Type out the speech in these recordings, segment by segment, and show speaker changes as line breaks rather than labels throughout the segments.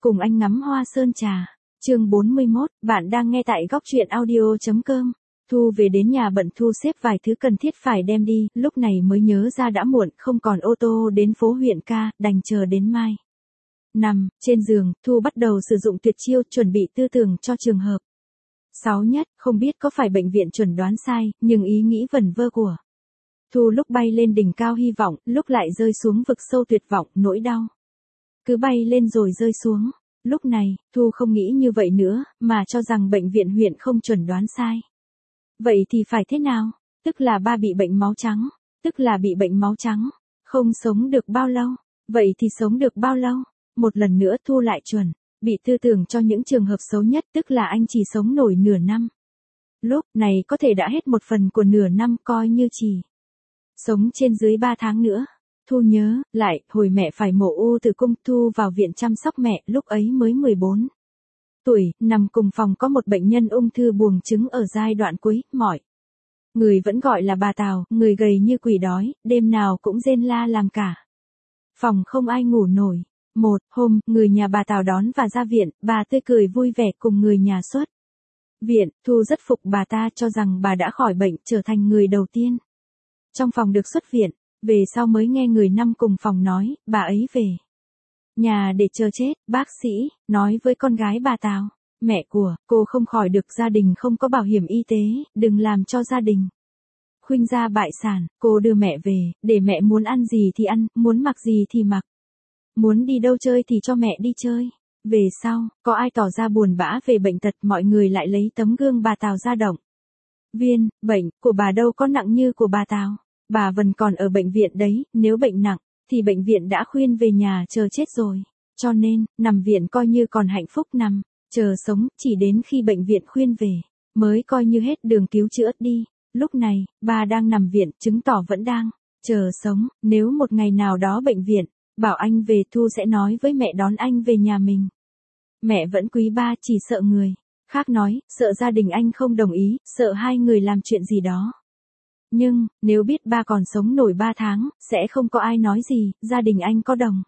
Cùng anh ngắm hoa sơn trà. Chương 41, bạn đang nghe tại góc truyện audio.com. Thu về đến nhà bận thu xếp vài thứ cần thiết phải đem đi, lúc này mới nhớ ra đã muộn, không còn ô tô đến phố huyện ca, đành chờ đến mai. Nằm trên giường, Thu bắt đầu sử dụng tuyệt chiêu chuẩn bị tư tưởng cho trường hợp. 6 nhất, không biết có phải bệnh viện chuẩn đoán sai, nhưng ý nghĩ vẩn vơ của Thu lúc bay lên đỉnh cao hy vọng, lúc lại rơi xuống vực sâu tuyệt vọng, nỗi đau. Cứ bay lên rồi rơi xuống. Lúc này, Thu không nghĩ như vậy nữa, mà cho rằng bệnh viện huyện không chuẩn đoán sai. Vậy thì phải thế nào? Tức là ba bị bệnh máu trắng. Tức là bị bệnh máu trắng. Không sống được bao lâu? Vậy thì sống được bao lâu? Một lần nữa Thu lại chuẩn. Bị tư tưởng cho những trường hợp xấu nhất, tức là anh chỉ sống nổi nửa năm. Lúc này có thể đã hết một phần của nửa năm, coi như chỉ sống trên dưới 3 tháng nữa. Thu nhớ lại, hồi mẹ phải mổ u tử cung, Thu vào viện chăm sóc mẹ, lúc ấy mới 14 tuổi, nằm cùng phòng có một bệnh nhân ung thư buồng trứng ở giai đoạn cuối, mọi người vẫn gọi là bà Tào, người gầy như quỷ đói, đêm nào cũng rên la làm cả phòng không ai ngủ nổi. Một hôm, người nhà bà Tào đón và ra viện, bà tươi cười vui vẻ cùng người nhà xuất viện. Thu rất phục bà ta, cho rằng bà đã khỏi bệnh, trở thành người đầu tiên trong phòng được xuất viện. Về sau mới nghe người năm cùng phòng nói, bà ấy về nhà để chờ chết. Bác sĩ nói với con gái bà Tào, mẹ của cô không khỏi được, gia đình không có bảo hiểm y tế, đừng làm cho gia đình khuynh gia bại sản. Cô đưa mẹ về, để mẹ muốn ăn gì thì ăn, muốn mặc gì thì mặc, muốn đi đâu chơi thì cho mẹ đi chơi. Về sau, có ai tỏ ra buồn bã về bệnh tật, mọi người lại lấy tấm gương bà Tào ra động viên. Bệnh của bà đâu có nặng như của bà Tào. Bà vẫn còn ở bệnh viện đấy, nếu bệnh nặng, thì bệnh viện đã khuyên về nhà chờ chết rồi. Cho nên, nằm viện coi như còn hạnh phúc, nằm chờ sống, chỉ đến khi bệnh viện khuyên về, mới coi như hết đường cứu chữa đi. Lúc này, bà đang nằm viện, chứng tỏ vẫn đang chờ sống. Nếu một ngày nào đó bệnh viện bảo anh về, Thu sẽ nói với mẹ đón anh về nhà mình. Mẹ vẫn quý ba, chỉ sợ người khác nói, sợ gia đình anh không đồng ý, sợ hai người làm chuyện gì đó. Nhưng, nếu biết ba còn sống nổi 3 tháng, sẽ không có ai nói gì, gia đình anh có đồng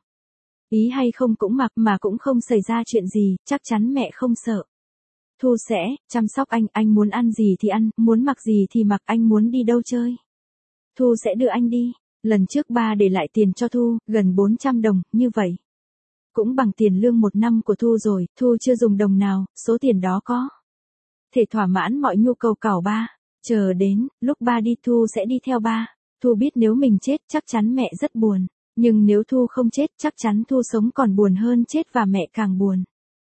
ý hay không cũng mặc, mà cũng không xảy ra chuyện gì, chắc chắn mẹ không sợ. Thu sẽ chăm sóc anh muốn ăn gì thì ăn, muốn mặc gì thì mặc, anh muốn đi đâu chơi, Thu sẽ đưa anh đi. Lần trước ba để lại tiền cho Thu, gần 400 đồng, như vậy cũng bằng tiền lương 1 năm của Thu rồi. Thu chưa dùng đồng nào, số tiền đó có thể thỏa mãn mọi nhu cầu của ba. Chờ đến lúc ba đi, Thu sẽ đi theo ba. Thu biết nếu mình chết, chắc chắn mẹ rất buồn. Nhưng nếu Thu không chết, chắc chắn Thu sống còn buồn hơn chết, và mẹ càng buồn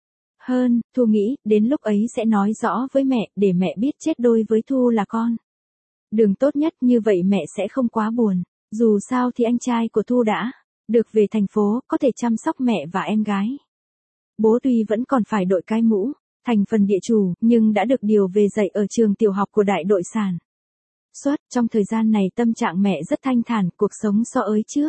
hơn. Thu nghĩ, đến lúc ấy sẽ nói rõ với mẹ, để mẹ biết chết đôi với Thu là con đường tốt nhất, như vậy mẹ sẽ không quá buồn. Dù sao thì anh trai của Thu đã được về thành phố, có thể chăm sóc mẹ và em gái. Bố tuy vẫn còn phải đội cái mũ thành phần địa chủ, nhưng đã được điều về dạy ở trường tiểu học của đại đội sản xuất. Trong thời gian này tâm trạng mẹ rất thanh thản, cuộc sống so với trước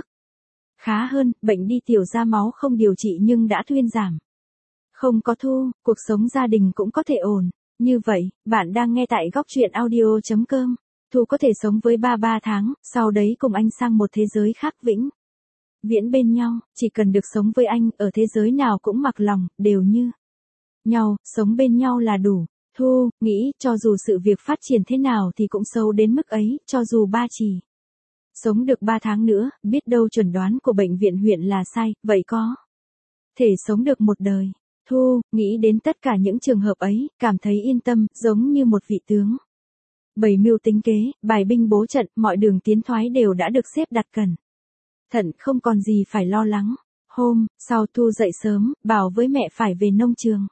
khá hơn, bệnh đi tiểu ra máu không điều trị nhưng đã thuyên giảm. Không có Thu, cuộc sống gia đình cũng có thể ổn. Như vậy, bạn đang nghe tại góc truyện audio.com. Thu có thể sống với ba 3 tháng, sau đấy cùng anh sang một thế giới khác vĩnh viễn bên nhau, chỉ cần được sống với anh, ở thế giới nào cũng mặc lòng, đều như nhau, sống bên nhau là đủ. Thu nghĩ, cho dù sự việc phát triển thế nào thì cũng xấu đến mức ấy, cho dù ba chỉ sống được 3 tháng nữa, biết đâu chuẩn đoán của bệnh viện huyện là sai, vậy có thể sống được một đời. Thu nghĩ đến tất cả những trường hợp ấy, cảm thấy yên tâm, giống như một vị tướng bày mưu tính kế, bài binh bố trận, mọi đường tiến thoái đều đã được xếp đặt cẩn thận, không còn gì phải lo lắng. Hôm sau Thu dậy sớm, bảo với mẹ phải về nông trường.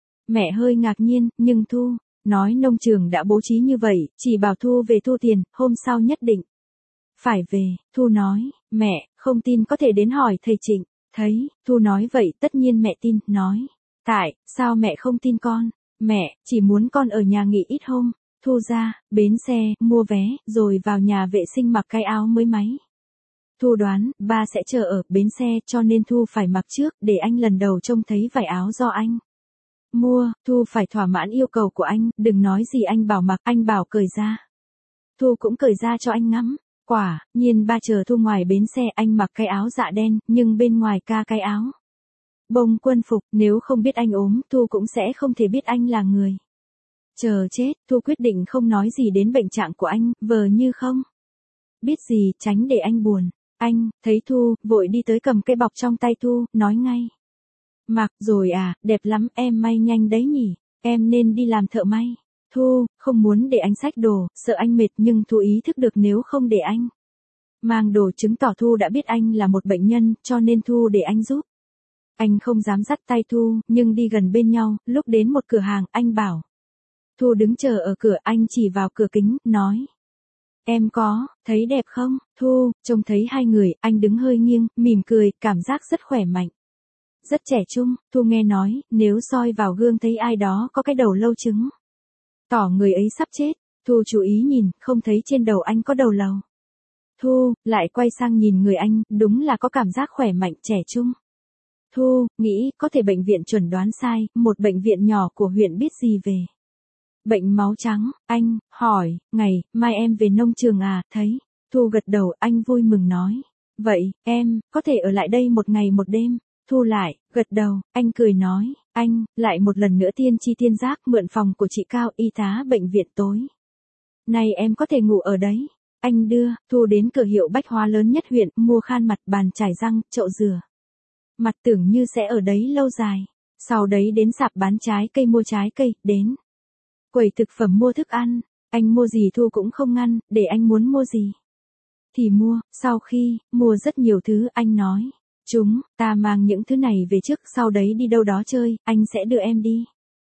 Mẹ hơi ngạc nhiên, nhưng Thu nói nông trường đã bố trí như vậy, chỉ bảo Thu về thu tiền, hôm sau nhất định phải về. Thu nói, mẹ không tin có thể đến hỏi thầy Trịnh. Thấy Thu nói vậy, tất nhiên mẹ tin, nói, tại sao mẹ không tin con? Mẹ chỉ muốn con ở nhà nghỉ ít hôm. Thu ra bến xe, mua vé, rồi vào nhà vệ sinh mặc cái áo mới máy. Thu đoán, ba sẽ chờ ở bến xe, cho nên Thu phải mặc trước, để anh lần đầu trông thấy vải áo do anh mua. Thu phải thỏa mãn yêu cầu của anh, đừng nói gì anh bảo mặc, anh bảo cởi ra. Thu cũng cởi ra cho anh ngắm. Quả nhiên ba chờ Thu ngoài bến xe, anh mặc cái áo dạ đen, nhưng bên ngoài ca cái áo Bông quân phục, nếu không biết anh ốm, Thu cũng sẽ không thể biết anh là người. Chờ chết, Thu quyết định không nói gì đến bệnh trạng của anh, vờ như không biết gì, tránh để anh buồn. Anh, thấy Thu, vội đi tới cầm cây bọc trong tay Thu, nói ngay. Mặc rồi à, đẹp lắm, em may nhanh đấy nhỉ, em nên đi làm thợ may. Thu, không muốn để anh xách đồ, sợ anh mệt nhưng Thu ý thức được nếu không để anh mang đồ chứng tỏ Thu đã biết anh là một bệnh nhân, cho nên Thu để anh giúp. Anh không dám dắt tay Thu, nhưng đi gần bên nhau, lúc đến một cửa hàng, anh bảo. Thu đứng chờ ở cửa, anh chỉ vào cửa kính, nói. Em có, thấy đẹp không? Thu, trông thấy hai người, anh đứng hơi nghiêng, mỉm cười, cảm giác rất khỏe mạnh. Rất trẻ trung, Thu nghe nói, nếu soi vào gương thấy ai đó có cái đầu lâu trứng, tỏ người ấy sắp chết. Thu chú ý nhìn, không thấy trên đầu anh có đầu lầu. Thu, lại quay sang nhìn người anh, đúng là có cảm giác khỏe mạnh, trẻ trung. Thu, nghĩ, có thể bệnh viện chuẩn đoán sai, một bệnh viện nhỏ của huyện biết gì về bệnh máu trắng. Anh, hỏi, ngày, mai em về nông trường à, thấy. Thu gật đầu, anh vui mừng nói. Vậy, em, có thể ở lại đây một ngày một đêm. Thu lại, gật đầu, anh cười nói, anh, lại một lần nữa tiên tri tiên giác, mượn phòng của chị Cao, y tá bệnh viện tối nay em có thể ngủ ở đấy. Anh đưa, Thu đến cửa hiệu bách hóa lớn nhất huyện, mua khan mặt, bàn chải răng, chậu rửa mặt, tưởng như sẽ ở đấy lâu dài. Sau đấy đến sạp bán trái cây mua trái cây, đến quầy thực phẩm mua thức ăn. Anh mua gì Thu cũng không ngăn, để anh muốn mua gì thì mua. Sau khi mua rất nhiều thứ, anh nói. Ta mang những thứ này về trước, sau đấy đi đâu đó chơi, anh sẽ đưa em đi.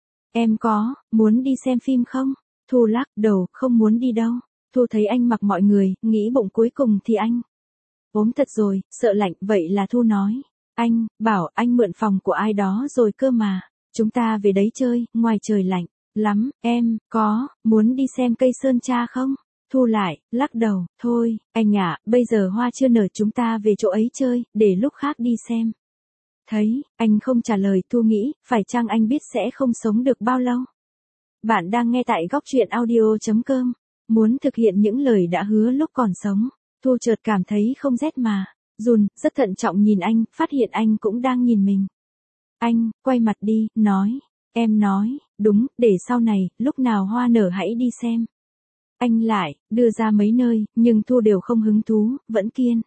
Em có, muốn đi xem phim không? Thu lắc đầu, không muốn đi đâu. Thu thấy anh mặc mọi người, nghĩ bụng cuối cùng thì anh ốm thật rồi, sợ lạnh, vậy là Thu nói. Anh, bảo anh mượn phòng của ai đó rồi cơ mà. Chúng ta về đấy chơi, ngoài trời lạnh lắm, em, có, muốn đi xem cây sơn tra không? Thu lại, lắc đầu, thôi, anh ạ, bây giờ hoa chưa nở, chúng ta về chỗ ấy chơi, để lúc khác đi xem. Thấy, anh không trả lời, Thu nghĩ, phải chăng anh biết sẽ không sống được bao lâu? Bạn đang nghe tại góc truyện audio.com. Muốn thực hiện những lời đã hứa lúc còn sống, Thu chợt cảm thấy không rét mà run, rất thận trọng nhìn anh, phát hiện anh cũng đang nhìn mình. Anh, quay mặt đi, nói. Em nói, đúng, để sau này, lúc nào hoa nở hãy đi xem. Anh lại, đưa ra mấy nơi, nhưng Thu đều không hứng thú, vẫn kiên.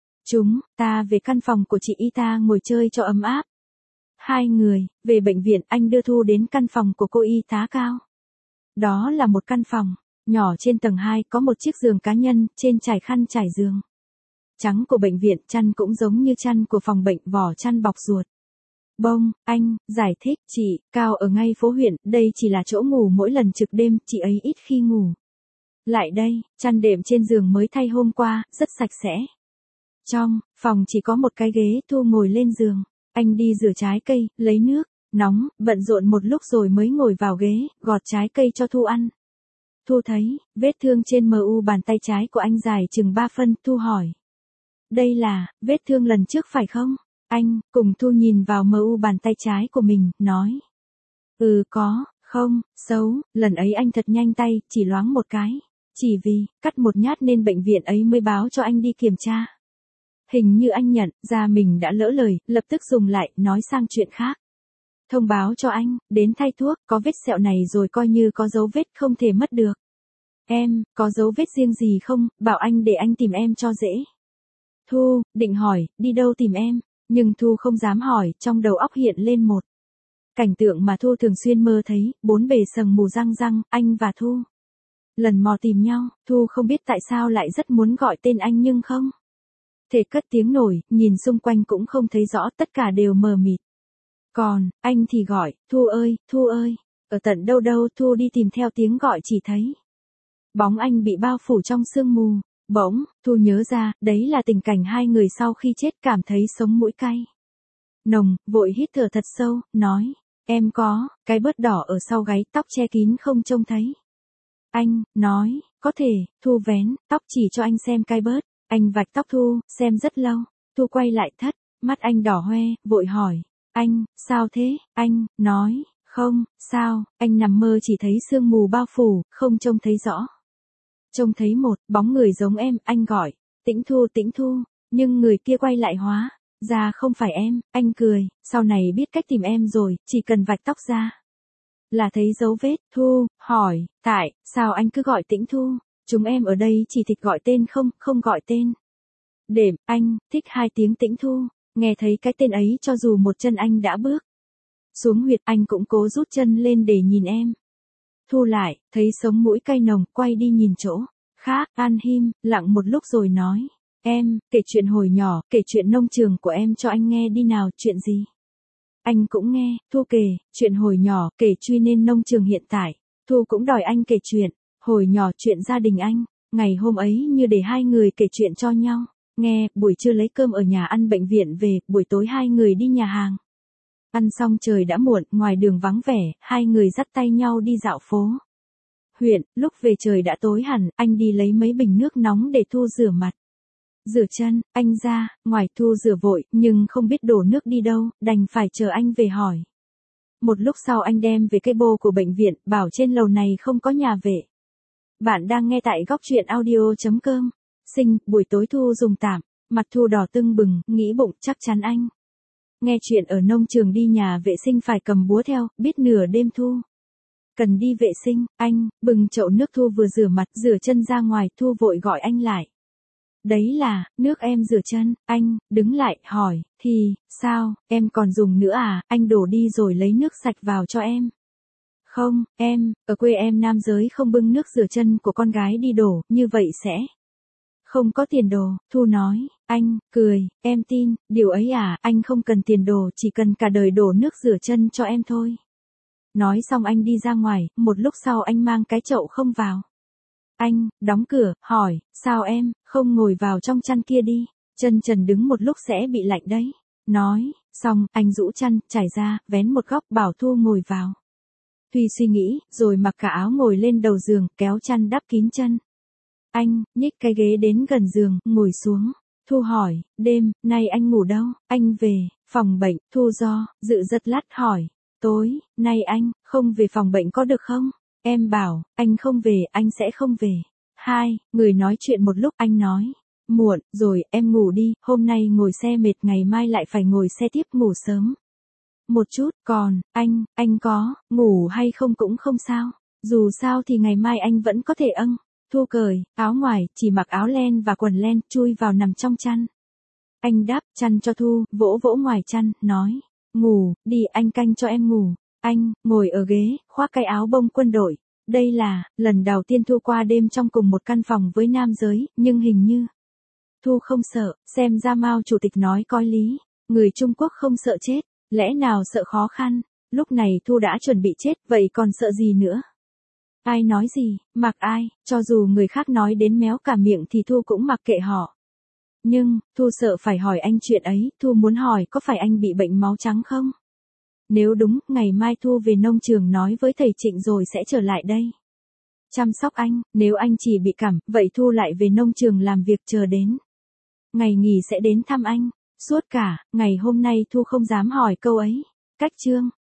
Ta về căn phòng của chị y ta ngồi chơi cho ấm áp. Hai người, về bệnh viện, anh đưa Thu đến căn phòng của cô y tá Cao. Đó là một căn phòng nhỏ, trên tầng 2 có một chiếc giường cá nhân, trên trải khăn trải giường trắng của bệnh viện, chăn cũng giống như chăn của phòng bệnh, vỏ chăn bọc ruột bông. Anh giải thích, chị Cao ở ngay phố huyện, đây chỉ là chỗ ngủ mỗi lần trực đêm, chị ấy ít khi ngủ lại đây, chăn đệm trên giường mới thay hôm qua, rất sạch sẽ. Trong phòng chỉ có một cái ghế, Thu ngồi lên giường, anh đi rửa trái cây, lấy nước nóng, bận rộn một lúc rồi mới ngồi vào ghế, gọt trái cây cho Thu ăn. Thu thấy, vết thương trên mu bàn tay trái của anh dài chừng 3 phân, Thu hỏi. Đây là, vết thương lần trước phải không? Anh, cùng Thu nhìn vào mu bàn tay trái của mình, nói. Có, không, xấu, lần ấy anh thật nhanh tay, chỉ loáng một cái. Chỉ vì, cắt một nhát nên bệnh viện ấy mới báo cho anh đi kiểm tra. Hình như anh nhận ra mình đã lỡ lời, lập tức dùng lại, nói sang chuyện khác. Thông báo cho anh, đến thay thuốc, có vết sẹo này rồi coi như có dấu vết không thể mất được. Em, có dấu vết riêng gì không, bảo anh để anh tìm em cho dễ. Thu, định hỏi, đi đâu tìm em, nhưng Thu không dám hỏi, trong đầu óc hiện lên một cảnh tượng mà Thu thường xuyên mơ thấy, bốn bề sừng mù răng răng, anh và Thu lần mò tìm nhau. Thu không biết tại sao lại rất muốn gọi tên anh nhưng không thể cất tiếng nổi, nhìn xung quanh cũng không thấy rõ, tất cả đều mờ mịt. Còn, anh thì gọi, Thu ơi, ở tận đâu đâu. Thu đi tìm theo tiếng gọi, chỉ thấy bóng anh bị bao phủ trong sương mù. Bỗng, Thu nhớ ra, đấy là tình cảnh hai người sau khi chết, cảm thấy sống mũi cay nồng, vội hít thở thật sâu, nói, em có, cái bớt đỏ ở sau gáy, tóc che kín không trông thấy. Anh, nói, có thể. Thu vén tóc chỉ cho anh xem cái bớt, anh vạch tóc Thu, xem rất lâu. Thu quay lại thất, mắt anh đỏ hoe, vội hỏi, anh, sao thế? Anh, nói, không, sao, anh nằm mơ chỉ thấy sương mù bao phủ, không trông thấy rõ. Trông thấy một bóng người giống em, anh gọi, Tĩnh Thu, nhưng người kia quay lại hóa Ra không phải em, anh cười, sau này biết cách tìm em rồi, chỉ cần vạch tóc ra. Là thấy dấu vết, Thu, hỏi, tại, sao anh cứ gọi Tĩnh Thu, chúng em ở đây chỉ thích gọi tên không gọi tên. Đệm, anh, thích 2 tiếng Tĩnh Thu, nghe thấy cái tên ấy cho dù một chân anh đã bước xuống huyệt anh cũng cố rút chân lên để nhìn em. Thu lại, thấy sống mũi cay nồng, quay đi nhìn chỗ khác, An Him, lặng một lúc rồi nói. Em, kể chuyện hồi nhỏ, kể chuyện nông trường của em cho anh nghe đi nào, chuyện gì? Anh cũng nghe, Thu kể, chuyện hồi nhỏ, kể truy nên nông trường hiện tại. Thu cũng đòi anh kể chuyện, hồi nhỏ chuyện gia đình anh, ngày hôm ấy như để 2 người kể chuyện cho nhau. Nghe, buổi trưa lấy cơm ở nhà ăn bệnh viện về, buổi tối 2 người đi nhà hàng. Ăn xong trời đã muộn, ngoài đường vắng vẻ, 2 người dắt tay nhau đi dạo phố huyện, lúc về trời đã tối hẳn, anh đi lấy mấy bình nước nóng để Thu rửa mặt. Rửa chân, anh ra, ngoài Thu rửa vội, nhưng không biết đổ nước đi đâu, đành phải chờ anh về hỏi. Một lúc sau anh đem về cái bô của bệnh viện, bảo trên lầu này không có nhà vệ. Bạn đang nghe tại góc truyện audio.com. Buổi tối Thu dùng tạm, mặt Thu đỏ tưng bừng, nghĩ bụng chắc chắn anh. Nghe chuyện ở nông trường đi nhà vệ sinh phải cầm búa theo, biết nửa đêm Thu cần đi vệ sinh, anh, bừng chậu nước Thu vừa rửa mặt, rửa chân ra ngoài, Thu vội gọi anh lại. Đấy là, nước em rửa chân, anh, đứng lại, hỏi, thì, sao, em còn dùng nữa à, anh đổ đi rồi lấy nước sạch vào cho em. Không, em, ở quê em nam giới không bưng nước rửa chân của con gái đi đổ, như vậy sẽ không có tiền đồ, Thu nói, anh, cười, em tin, điều ấy à, anh không cần tiền đồ, chỉ cần cả đời đổ nước rửa chân cho em thôi. Nói xong anh đi ra ngoài, một lúc sau anh mang cái chậu không vào. Anh, đóng cửa, hỏi, sao em, không ngồi vào trong chăn kia đi, chân trần đứng một lúc sẽ bị lạnh đấy. Nói, xong, anh rũ chăn, trải ra, vén một góc, bảo Thu ngồi vào. Tuy suy nghĩ, rồi mặc cả áo ngồi lên đầu giường, kéo chăn đắp kín chân. Anh, nhích cái ghế đến gần giường, ngồi xuống. Thu hỏi, đêm, nay anh ngủ đâu? Anh về, phòng bệnh, Thu dự giật lát hỏi. Tối, nay anh, không về phòng bệnh có được không? Em bảo, anh không về, anh sẽ không về. 2 người nói chuyện một lúc, anh nói. Muộn, rồi, em ngủ đi, hôm nay ngồi xe mệt, ngày mai lại phải ngồi xe tiếp, ngủ sớm một chút, còn, anh có, ngủ hay không cũng không sao. Dù sao thì ngày mai anh vẫn có thể Thu cởi, áo ngoài, chỉ mặc áo len và quần len, chui vào nằm trong chăn. Anh đắp chăn cho Thu, vỗ vỗ ngoài chăn, nói. Ngủ, đi, anh canh cho em ngủ. Anh, ngồi ở ghế, khoác cái áo bông quân đội. Đây là, lần đầu tiên Thu qua đêm trong cùng một căn phòng với nam giới, nhưng hình như Thu không sợ, xem ra Mao Chủ tịch nói có lý. Người Trung Quốc không sợ chết, lẽ nào sợ khó khăn. Lúc này Thu đã chuẩn bị chết, vậy còn sợ gì nữa? Ai nói gì, mặc ai, cho dù người khác nói đến méo cả miệng thì Thu cũng mặc kệ họ. Nhưng, Thu sợ phải hỏi anh chuyện ấy, Thu muốn hỏi có phải anh bị bệnh máu trắng không? Nếu đúng, ngày mai Thu về nông trường nói với thầy Trịnh rồi sẽ trở lại đây. Chăm sóc anh, nếu anh chỉ bị cảm, vậy Thu lại về nông trường làm việc chờ đến. Ngày nghỉ sẽ đến thăm anh. Suốt cả, ngày hôm nay Thu không dám hỏi câu ấy. Cách chương.